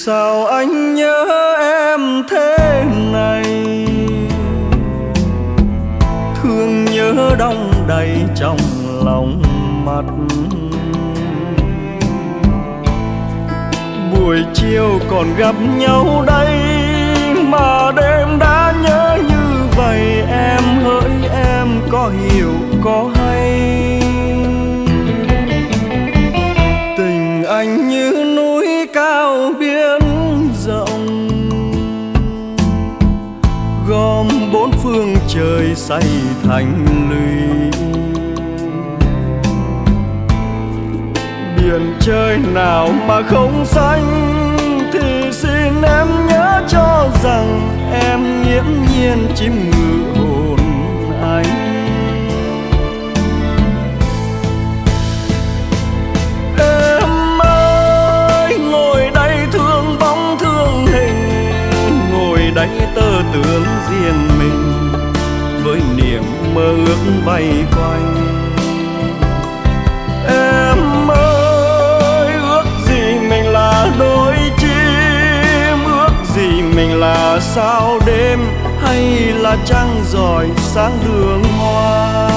sao anh nhớ em thế này, thương nhớ đong đầy trong lòng mắt. Buổi chiều còn gặp nhau đây mà đêm đã nhớ như vậy. Em hỡi em có hiểu có hay, tình anh như núi cao biển rộng, gom bốn phương trời xây thành lũy. Biển trời nào mà không xanh thì xin em nhớ cho rằng em nghiễm nhiên chiếm ngự hồn anh. Em ơi ngồi đây thương bóng thương hình, ngồi đây tơ tưởng riêng mình với niềm mơ ước vây quanh. Em ơi ước gì mình là đôi chim, ước gì mình là sao đêm hay là trăng rọi sáng đường hoa.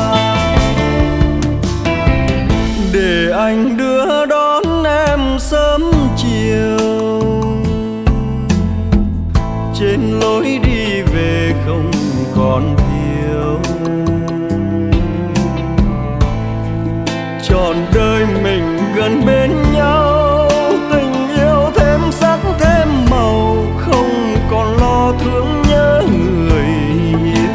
Để anh đưa đón em sớm chiều, trên lối đi về không còn thiếu. Trọn đời mình gần bên nhau, tình yêu thêm sắc thêm màu, không còn lo thương nhớ người yêu.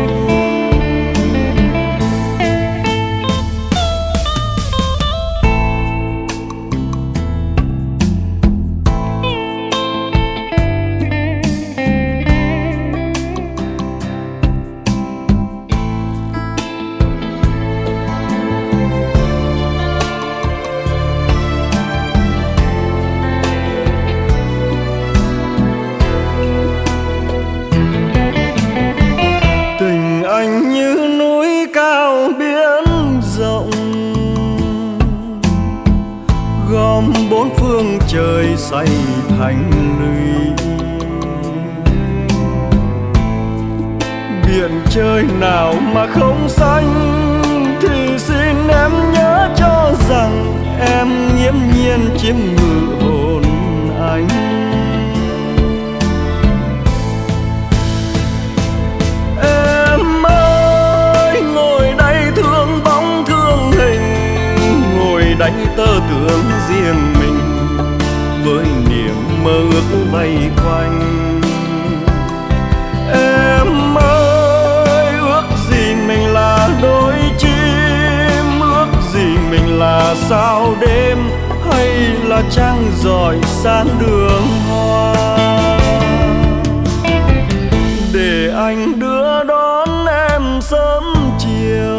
Anh như núi cao biển rộng, gom bốn phương trời xây thành lũy. Biển trời nào mà không xanh thì xin em nhớ cho rằng em nghiễm nhiên chiếm ngự hồn anh. Đánh tơ tưởng riêng mình với niềm mơ ước vây quanh. Em ơi ước gì mình là đôi chim, ước gì mình là sao đêm hay là trăng rọi sáng đường hoa. Để anh đưa đón em sớm chiều,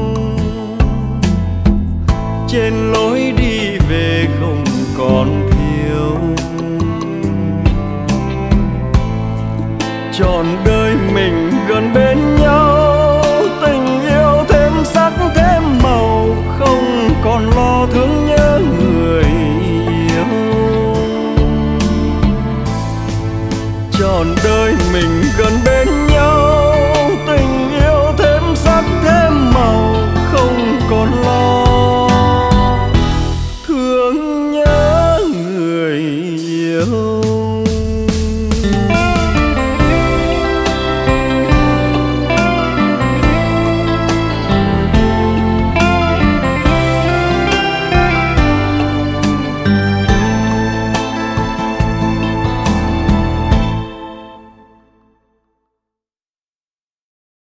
trên lối đi về không còn thiếu. Trọn đời